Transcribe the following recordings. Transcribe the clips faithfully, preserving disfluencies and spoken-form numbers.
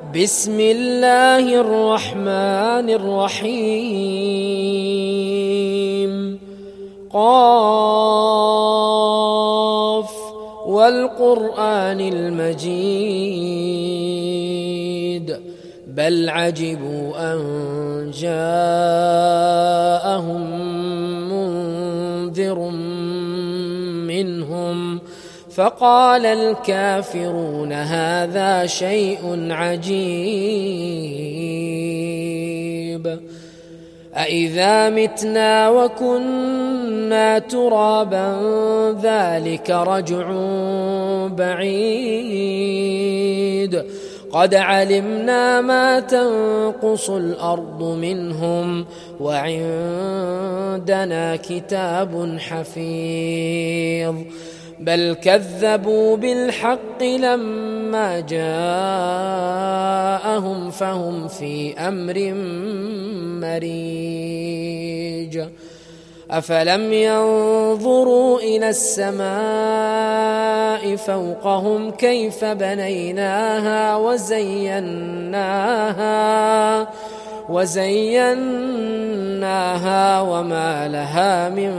بسم الله الرحمن الرحيم. قاف والقرآن المجيد بل عجبوا أن جاءهم منذر منهم فقال الكافرون هذا شيء عجيب. أإذا متنا وكنا ترابا ذلك رجع بعيد قد علمنا ما تنقص الأرض منهم وعندنا كتاب حفيظ بل كذبوا بالحق لما جاءهم فهم في أمر مريج. أفلم ينظروا إلى السماء فوقهم كيف بنيناها وزيناها وزيناها وما لها من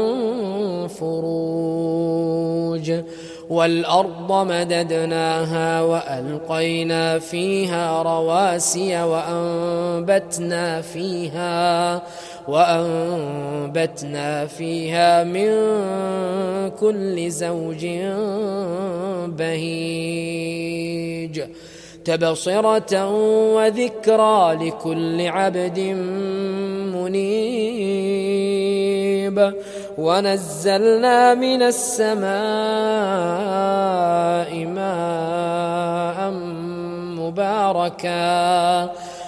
فروج والأرض مددناها وألقينا فيها رواسي وأنبتنا فيها وأنبتنا فيها من كل زوج بهيج تبصرة وذكرى لكل عبد منيب. ونزلنا من السماء ماء مباركا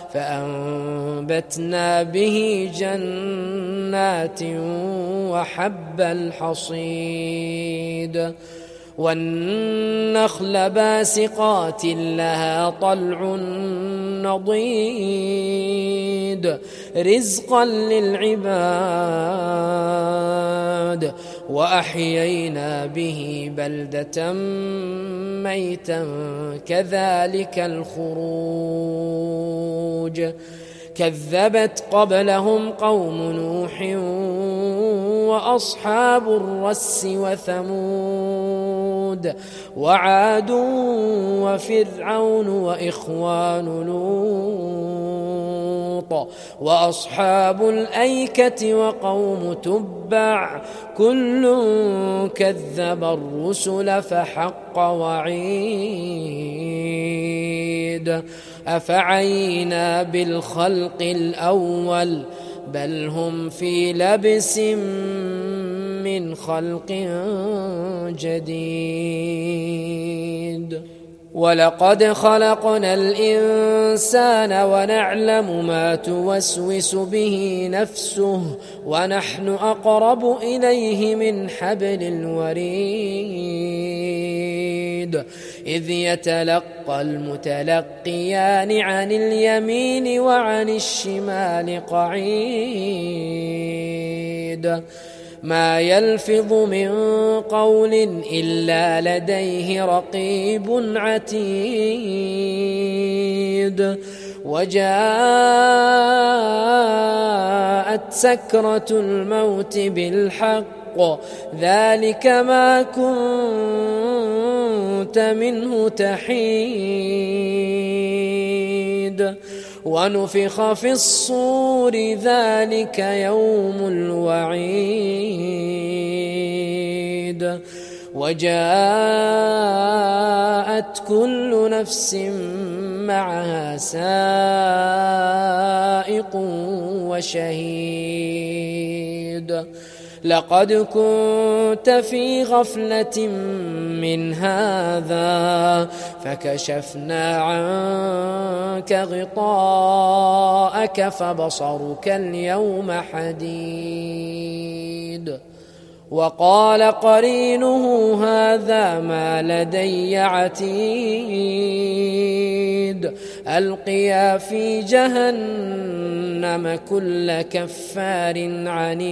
فأنبتنا به جنات وحب الحصيد والنخل باسقات لها طلع نضيد رزقا للعباد وأحيينا به بلدة ميتا كذلك الخروج. كذبت قبلهم قوم نوح وأصحاب الرس وثمود وعاد وفرعون وإخوان لوط وأصحاب الأيكة وقوم تبع كل كذب الرسل فحق وعيد. أفعينا بالخلق الأول بل هم في لبس من خلق جديد. ولقد خلقنا الإنسان ونعلم ما توسوس به نفسه ونحن أقرب إليه من حبل الوريد إذ يتلقى المتلقيان عن اليمين وعن الشمال قعيد ما يلفظ من قول إلا لديه رقيب عتيد. وجاءت سكرة الموت بالحق ذلك ما كنت منه تحيد. ونفخ في الصور ذلك يوم الوعيد. وجاءت كل نفس معها سائق وشهيد. لقد كنت في غفلة من هذا فكشفنا عنك غطاءك فبصرك اليوم حديد. وقال قرينه هذا ما لدي عتيد ألقيا في جهنم كل كفار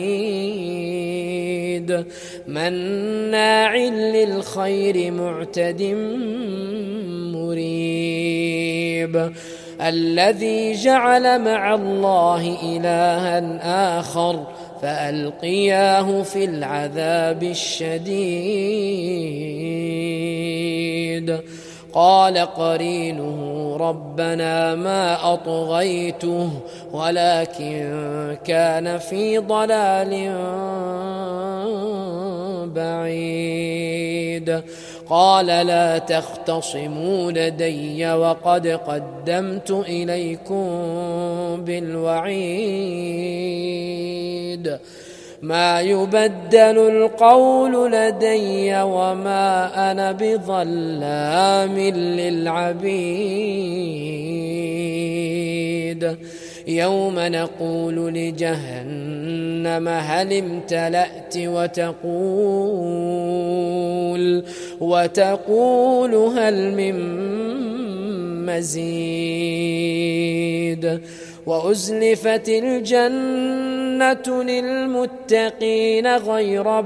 عنيد مناع للخير معتد مريب. الذي جعل مع الله إلها آخر فألقياه في العذاب الشديد. قال قرينه ربنا ما أطغيته ولكن كان في ضلال بعيد. قال لا تختصموا لدي وقد قدمت إليكم بالوعيد. ما يبدل القول لدي وما أنا بظلام للعبيد. يوم نقول لجهنم هل امتلأت وتقول وتقول هل من مزيد. وأزلفت الجنة للمتقين غير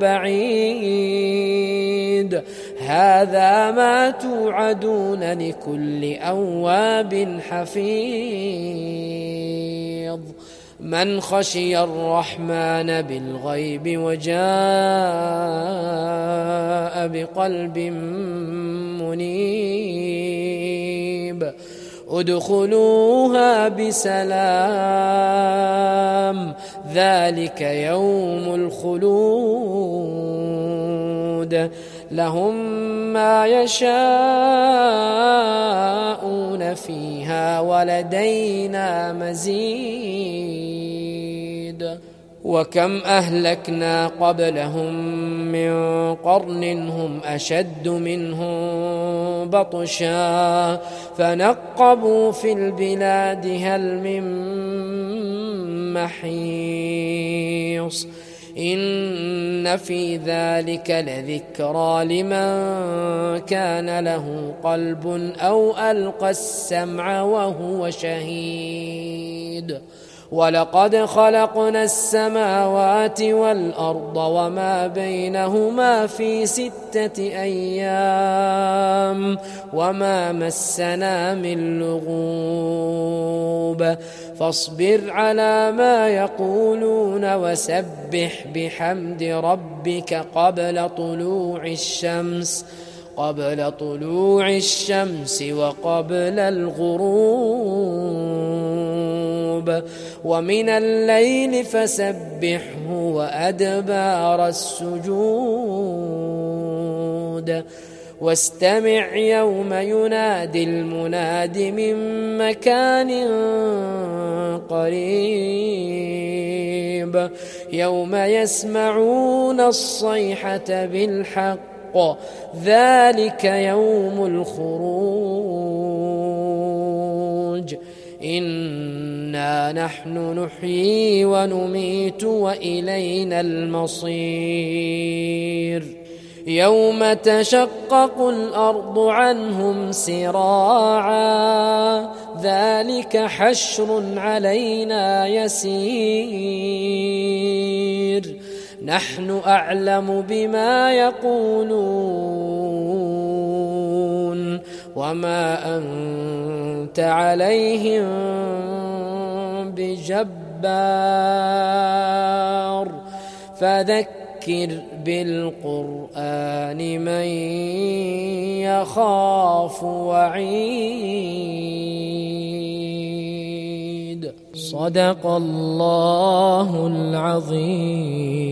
بعيد. هذا ما توعدون لكل أواب حفيظ. من خشي الرحمن بالغيب وجاء بقلب منيب. ادخلوها بسلام ذلك يوم الخلود. لهم ما يشاءون فيها ولدينا مزيد. وكم أهلكنا قبلهم من قرن هم أشد منهم بطشا فنقبوا في البلاد هل من محيص. إن في ذلك لذكرى لمن كان له قلب أو ألقى السمع وهو شهيد. ولقد خلقنا السماوات والأرض وما بينهما في ستة أيام وما مسنا من لغوب. فاصبر على ما يقولون وسبح بحمد ربك قبل طلوع الشمس قبل طلوع الشمس وقبل الغروب ومن الليل فسبحه وأدبار السجود. واستمع يوم ينادي المناد من مكان قريب. يوم يسمعون الصيحة بالحق ذلك يوم الخروج. إنا نحن نحيي ونميت وإلينا المصير. يوم تشقق الأرض عنهم سراعا ذلك حشر علينا يسير. نحن أعلم بما يقولون وما أنت عليهم بجبار. فذكر بالقرآن من يخاف وعيد. صدق الله العظيم.